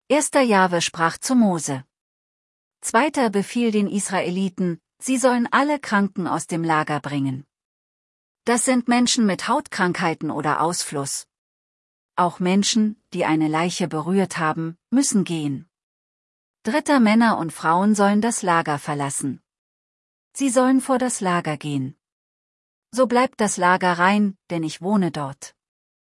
1. Jahwe sprach zu Mose. 2. Befiehl den Israeliten, sie sollen alle Kranken aus dem Lager bringen. Das sind Menschen mit Hautkrankheiten oder Ausfluss. Auch Menschen, die eine Leiche berührt haben, müssen gehen. 3. Männer und Frauen sollen das Lager verlassen. Sie sollen vor das Lager gehen. So bleibt das Lager rein, denn ich wohne dort.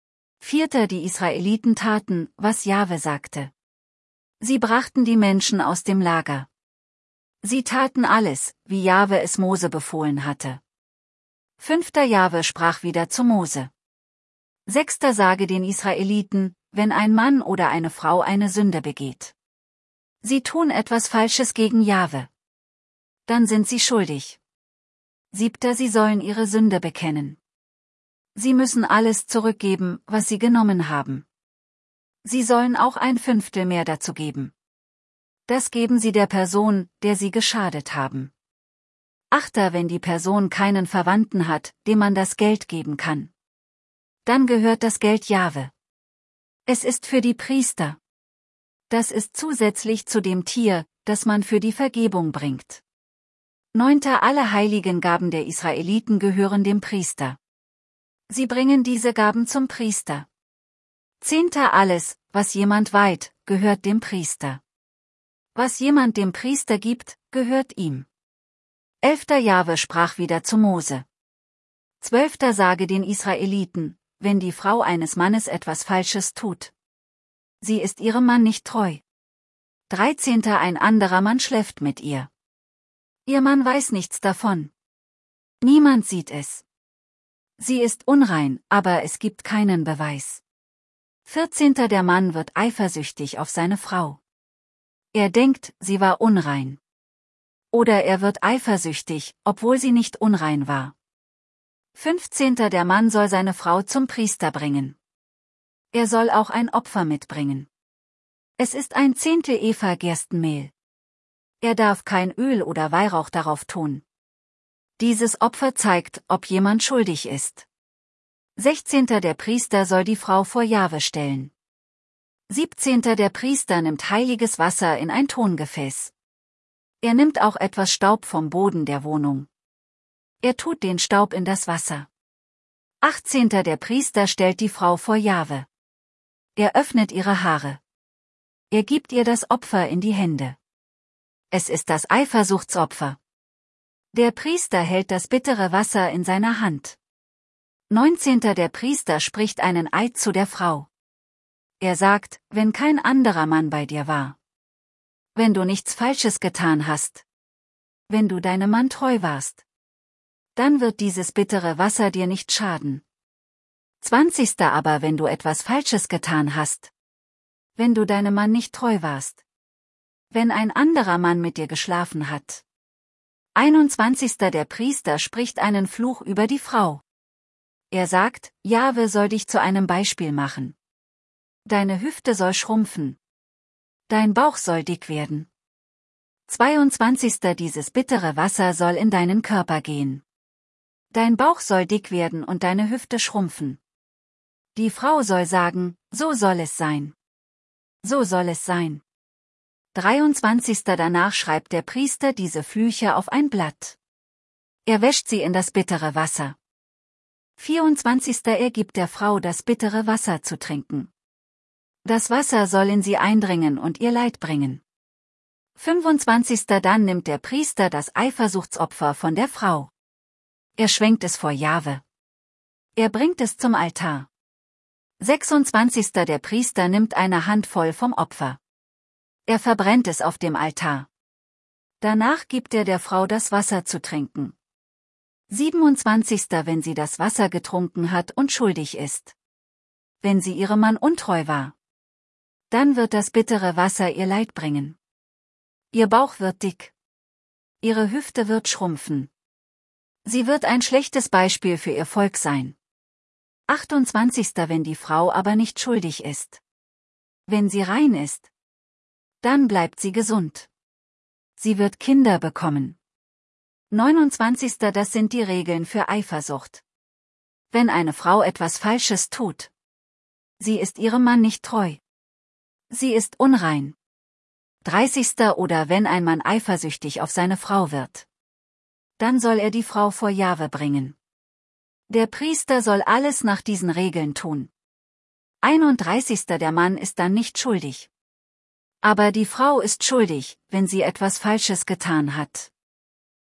4. Die Israeliten taten, was Jahwe sagte. Sie brachten die Menschen aus dem Lager. Sie taten alles, wie Jahwe es Mose befohlen hatte. 5. Jahwe sprach wieder zu Mose. 6. Sage den Israeliten, wenn ein Mann oder eine Frau eine Sünde begeht. Sie tun etwas Falsches gegen Jahwe. Dann sind sie schuldig. 7. Sie sollen ihre Sünde bekennen. Sie müssen alles zurückgeben, was sie genommen haben. Sie sollen auch 1/5 mehr dazu geben. Das geben sie der Person, der sie geschadet haben. 8. Wenn die Person keinen Verwandten hat, dem man das Geld geben kann. Dann gehört das Geld Jahwe. Es ist für die Priester. Das ist zusätzlich zu dem Tier, das man für die Vergebung bringt. 9. Alle heiligen Gaben der Israeliten gehören dem Priester. Sie bringen diese Gaben zum Priester. 10. Alles, was jemand weiht, gehört dem Priester. Was jemand dem Priester gibt, gehört ihm. 11. Jahwe sprach wieder zu Mose. 12. Sage den Israeliten, wenn die Frau eines Mannes etwas Falsches tut. Sie ist ihrem Mann nicht treu. 13. Ein anderer Mann schläft mit ihr. Ihr Mann weiß nichts davon. Niemand sieht es. Sie ist unrein, aber es gibt keinen Beweis. 14. Der Mann wird eifersüchtig auf seine Frau. Er denkt, sie war unrein. Oder er wird eifersüchtig, obwohl sie nicht unrein war. 15. Der Mann soll seine Frau zum Priester bringen. Er soll auch ein Opfer mitbringen. Es ist 1/10 Efa Gerstenmehl. Er darf kein Öl oder Weihrauch darauf tun. Dieses Opfer zeigt, ob jemand schuldig ist. 16. Der Priester soll die Frau vor Jahwe stellen. 17. Der Priester nimmt heiliges Wasser in ein Tongefäß. Er nimmt auch etwas Staub vom Boden der Wohnung. Er tut den Staub in das Wasser. 18. Der Priester stellt die Frau vor Jahwe. Er öffnet ihre Haare. Er gibt ihr das Opfer in die Hände. Es ist das Eifersuchtsopfer. Der Priester hält das bittere Wasser in seiner Hand. 19. Der Priester spricht einen Eid zu der Frau. Er sagt, wenn kein anderer Mann bei dir war. Wenn du nichts Falsches getan hast. Wenn du deinem Mann treu warst. Dann wird dieses bittere Wasser dir nicht schaden. 20. Aber wenn du etwas Falsches getan hast. Wenn du deinem Mann nicht treu warst. Wenn ein anderer Mann mit dir geschlafen hat. 21. Der Priester spricht einen Fluch über die Frau. Er sagt, Jahwe soll dich zu einem Beispiel machen. Deine Hüfte soll schrumpfen. Dein Bauch soll dick werden. 22. Dieses bittere Wasser soll in deinen Körper gehen. Dein Bauch soll dick werden und deine Hüfte schrumpfen. Die Frau soll sagen, so soll es sein. So soll es sein. 23. Danach schreibt der Priester diese Flüche auf ein Blatt. Er wäscht sie in das bittere Wasser. 24. Er gibt der Frau das bittere Wasser zu trinken. Das Wasser soll in sie eindringen und ihr Leid bringen. 25. Dann nimmt der Priester das Eifersuchtsopfer von der Frau. Er schwenkt es vor Jahwe. Er bringt es zum Altar. 26. Der Priester nimmt eine Handvoll vom Opfer. Er verbrennt es auf dem Altar. Danach gibt er der Frau das Wasser zu trinken. 27. Wenn sie das Wasser getrunken hat und schuldig ist. Wenn sie ihrem Mann untreu war. Dann wird das bittere Wasser ihr Leid bringen. Ihr Bauch wird dick. Ihre Hüfte wird schrumpfen. Sie wird ein schlechtes Beispiel für ihr Volk sein. 28. Wenn die Frau aber nicht schuldig ist. Wenn sie rein ist. Dann bleibt sie gesund. Sie wird Kinder bekommen. 29. Das sind die Regeln für Eifersucht. Wenn eine Frau etwas Falsches tut. Sie ist ihrem Mann nicht treu. Sie ist unrein. 30. Oder wenn ein Mann eifersüchtig auf seine Frau wird. Dann soll er die Frau vor Jahwe bringen. Der Priester soll alles nach diesen Regeln tun. 31. Der Mann ist dann nicht schuldig. Aber die Frau ist schuldig, wenn sie etwas Falsches getan hat.